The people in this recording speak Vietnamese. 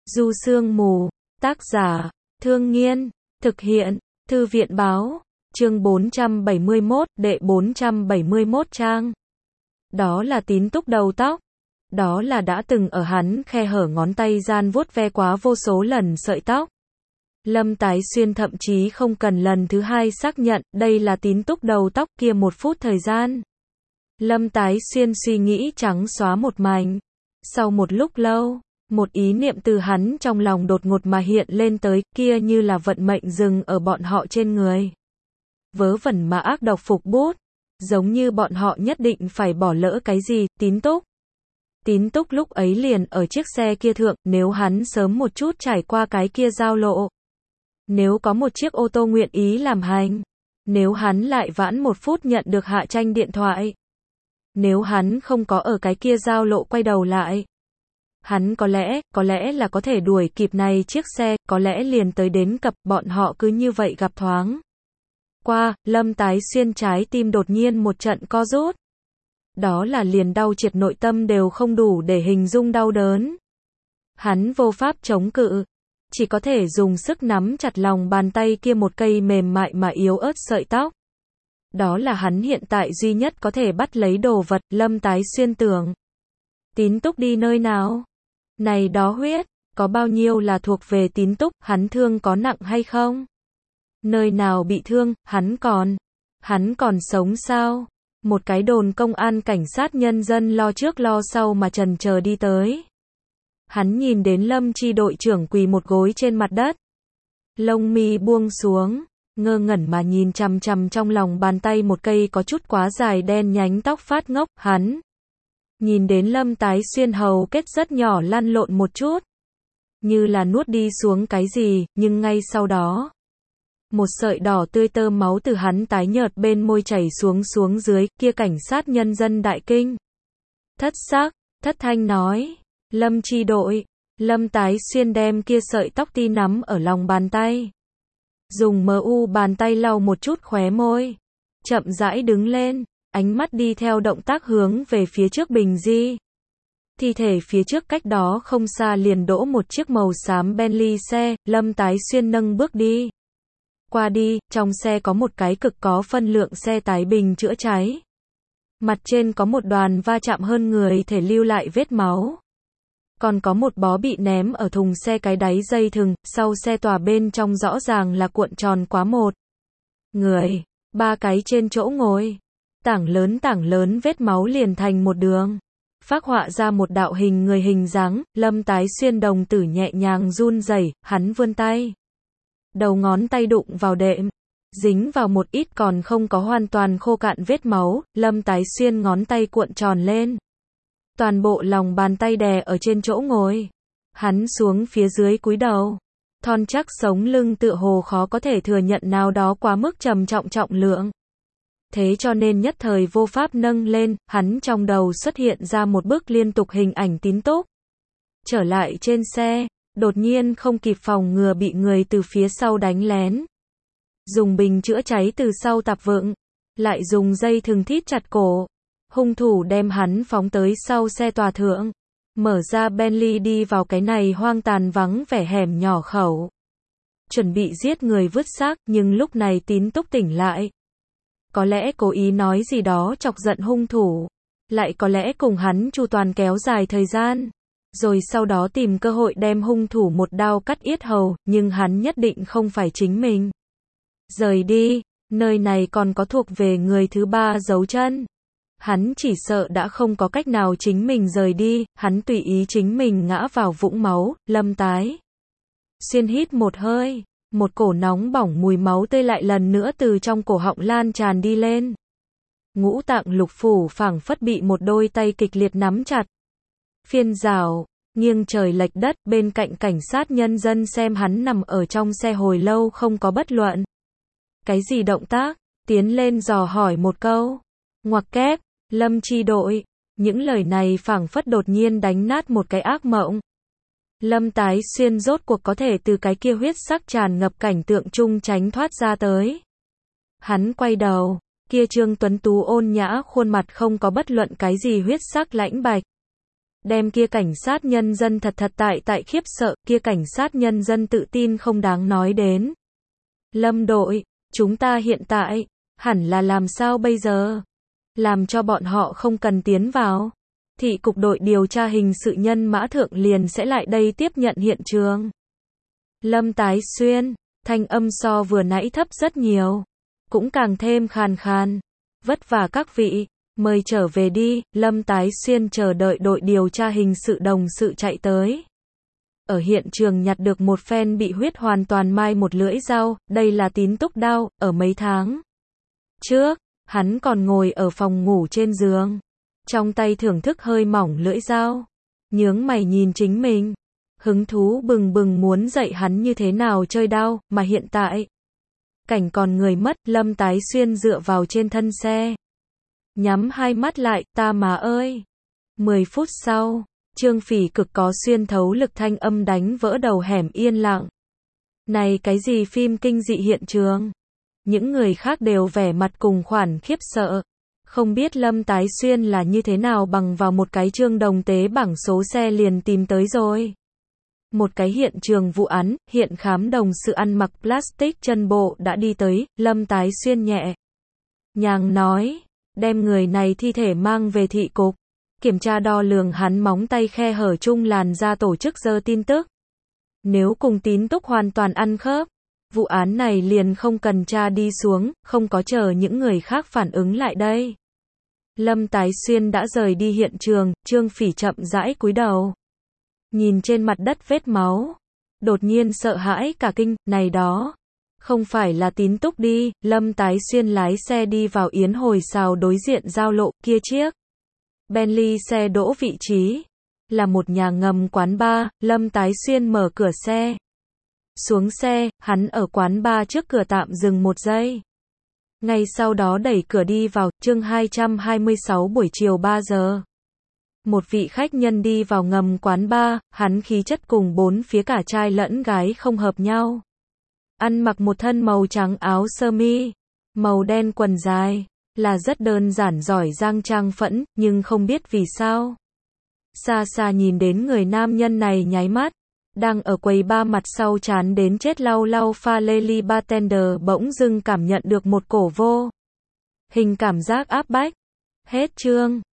Du Sương Mù, tác giả, Thương Nghiên, thực hiện, Thư viện báo, chương 471, đệ 471 trang. Đó là Tín Túc đầu tóc. Đó là đã từng ở hắn khe hở ngón tay gian vuốt ve quá vô số lần sợi tóc. Lâm Tái Xuyên thậm chí không cần lần thứ hai xác nhận đây là Tín Túc đầu tóc kia một phút thời gian. Lâm Tái Xuyên suy nghĩ trắng xóa một mảnh. Sau một lúc lâu, một ý niệm từ hắn trong lòng đột ngột mà hiện lên tới, kia như là vận mệnh dừng ở bọn họ trên người. Vớ vẩn mà ác độc phục bút, giống như bọn họ nhất định phải bỏ lỡ cái gì, Tín Túc. Tín Túc lúc ấy liền ở chiếc xe kia thượng, nếu hắn sớm một chút trải qua cái kia giao lộ. Nếu có một chiếc ô tô nguyện ý làm hành. Nếu hắn lại vãn một phút nhận được Hạ Tranh điện thoại. Nếu hắn không có ở cái kia giao lộ quay đầu lại. Hắn có lẽ là có thể đuổi kịp này chiếc xe, có lẽ liền tới đến cập, bọn họ cứ như vậy gặp thoáng. Qua, Lâm Tái Xuyên trái tim đột nhiên một trận co rút. Đó là liền đau triệt nội tâm đều không đủ để hình dung đau đớn. Hắn vô pháp chống cự. Chỉ có thể dùng sức nắm chặt lòng bàn tay kia một cây mềm mại mà yếu ớt sợi tóc. Đó là hắn hiện tại duy nhất có thể bắt lấy đồ vật, Lâm Tái Xuyên tưởng. Tín Túc đi nơi nào? Này đó huyết, có bao nhiêu là thuộc về Tín Túc, hắn thương có nặng hay không? Nơi nào bị thương, hắn còn sống sao? Một cái đồn công an cảnh sát nhân dân lo trước lo sau mà trần chờ đi tới. Hắn nhìn đến Lâm Chi đội trưởng quỳ một gối trên mặt đất. Lông mi buông xuống, ngơ ngẩn mà nhìn chằm chằm trong lòng bàn tay một cây có chút quá dài đen nhánh tóc phát ngốc, hắn nhìn đến Lâm Tái Xuyên hầu kết rất nhỏ lăn lộn một chút. Như là nuốt đi xuống cái gì, nhưng ngay sau đó. Một sợi đỏ tươi tơ máu từ hắn tái nhợt bên môi chảy xuống dưới, kia cảnh sát nhân dân đại kinh. Thất sắc, thất thanh nói. Lâm Chi đội, Lâm Tái Xuyên đem kia sợi tóc ti nắm ở lòng bàn tay. Dùng bàn tay lau một chút khóe môi. Chậm rãi đứng lên, ánh mắt đi theo động tác hướng về phía trước bình di. Thi thể phía trước cách đó không xa liền đỗ một chiếc màu xám Bentley xe, Lâm Tái Xuyên nâng bước đi. Qua đi, trong xe có một cái cực có phân lượng xe tải bình chữa cháy. Mặt trên có một đoàn va chạm hơn người thể lưu lại vết máu. Còn có một bó bị ném ở thùng xe cái đáy dây thừng, sau xe tòa bên trong rõ ràng là cuộn tròn quá một người, ba cái trên chỗ ngồi. Tảng lớn vết máu liền thành một đường. Phác họa ra một đạo hình người hình dáng, Lâm Tái Xuyên đồng tử nhẹ nhàng run rẩy, hắn vươn tay. Đầu ngón tay đụng vào đệm, dính vào một ít còn không có hoàn toàn khô cạn vết máu, Lâm Tái Xuyên ngón tay cuộn tròn lên. Toàn bộ lòng bàn tay đè ở trên chỗ ngồi. Hắn xuống phía dưới cúi đầu. Thon chắc sống lưng tựa hồ khó có thể thừa nhận nào đó quá mức trầm trọng trọng lượng. Thế cho nên nhất thời vô pháp nâng lên, hắn trong đầu xuất hiện ra một bức liên tục hình ảnh Tín Túc. Trở lại trên xe, đột nhiên không kịp phòng ngừa bị người từ phía sau đánh lén. Dùng bình chữa cháy từ sau tạp vựng, lại dùng dây thừng thít chặt cổ. Hung thủ đem hắn phóng tới sau xe tòa thượng. Mở ra Bentley đi vào cái này hoang tàn vắng vẻ hẻm nhỏ khẩu. Chuẩn bị giết người vứt xác, nhưng lúc này Tín Túc tỉnh lại. Có lẽ cố ý nói gì đó chọc giận hung thủ. Lại có lẽ cùng hắn chu toàn kéo dài thời gian. Rồi sau đó tìm cơ hội đem hung thủ một đao cắt yết hầu, nhưng hắn nhất định không phải chính mình. Rời đi, nơi này còn có thuộc về người thứ ba dấu chân. Hắn chỉ sợ đã không có cách nào chính mình rời đi, hắn tùy ý chính mình ngã vào vũng máu, Lâm Tái Xuyên hít một hơi, một cổ nóng bỏng mùi máu tươi lại lần nữa từ trong cổ họng lan tràn đi lên. Ngũ tạng lục phủ phảng phất bị một đôi tay kịch liệt nắm chặt. Phiên rào, nghiêng trời lệch đất, bên cạnh cảnh sát nhân dân xem hắn nằm ở trong xe hồi lâu không có bất luận. Cái gì động tác, tiến lên dò hỏi một câu. Ngoặc kép. Lâm Chi đội, những lời này phảng phất đột nhiên đánh nát một cái ác mộng. Lâm Tái Xuyên rốt cuộc có thể từ cái kia huyết sắc tràn ngập cảnh tượng chung tránh thoát ra tới. Hắn quay đầu, kia trương tuấn tú ôn nhã khuôn mặt không có bất luận cái gì huyết sắc lãnh bạch. Đem kia cảnh sát nhân dân thật thật tại khiếp sợ, kia cảnh sát nhân dân tự tin không đáng nói đến. Lâm đội, chúng ta hiện tại, hẳn là làm sao bây giờ? Làm cho bọn họ không cần tiến vào. Thị cục đội điều tra hình sự nhân mã thượng liền sẽ lại đây tiếp nhận hiện trường. Lâm Tái Xuyên, thanh âm so vừa nãy thấp rất nhiều, cũng càng thêm khàn khàn. Vất vả các vị, mời trở về đi. Lâm Tái Xuyên chờ đợi đội điều tra hình sự đồng sự chạy tới. Ở hiện trường nhặt được một phen bị huyết hoàn toàn mai một lưỡi dao, đây là tín túc đao, ở mấy tháng trước, hắn còn ngồi ở phòng ngủ trên giường, trong tay thưởng thức hơi mỏng lưỡi dao, nhướng mày nhìn chính mình, hứng thú bừng bừng muốn dạy hắn như thế nào chơi đao, mà hiện tại, cảnh còn người mất, Lâm Tái Xuyên dựa vào trên thân xe, nhắm hai mắt lại, ta má ơi. 10 phút sau, Trương Phỉ cực có xuyên thấu lực thanh âm đánh vỡ đầu hẻm yên lặng. Này cái gì phim kinh dị hiện trường? Những người khác đều vẻ mặt cùng khoản khiếp sợ. Không biết Lâm Tái Xuyên là như thế nào bằng vào một cái trương đồng tế bảng số xe liền tìm tới rồi. Một cái hiện trường vụ án, hiện khám đồng sự ăn mặc plastic chân bộ đã đi tới, Lâm Tái Xuyên nhẹ nhàng nói, đem người này thi thể mang về thị cục. Kiểm tra đo lường hắn móng tay khe hở chung làn da tổ chức dơ tin tức. Nếu cùng tín túc hoàn toàn ăn khớp, vụ án này liền không cần tra đi xuống, không có chờ những người khác phản ứng lại đây. Lâm Tái Xuyên đã rời đi hiện trường, Trương Phỉ chậm rãi cúi đầu. Nhìn trên mặt đất vết máu. Đột nhiên sợ hãi cả kinh, này đó. Không phải là tín túc đi, Lâm Tái Xuyên lái xe đi vào Yến Hồi Sào đối diện giao lộ kia chiếc. Bentley xe đỗ vị trí. Là một nhà ngầm quán bar, Lâm Tái Xuyên mở cửa xe. Xuống xe, hắn ở quán bar trước cửa tạm dừng một giây. Ngay sau đó đẩy cửa đi vào, chương 226 buổi chiều 3 giờ. Một vị khách nhân đi vào ngầm quán bar, hắn khí chất cùng bốn phía cả trai lẫn gái không hợp nhau. Ăn mặc một thân màu trắng áo sơ mi, màu đen quần dài, là rất đơn giản giỏi giang trang phẫn, nhưng không biết vì sao. Xa xa nhìn đến người nam nhân này nháy mắt, đang ở quầy bar mặt sau chán đến chết lau lau pha lê ly bartender bỗng dưng cảm nhận được một cổ vô hình cảm giác áp bách. Hết chương.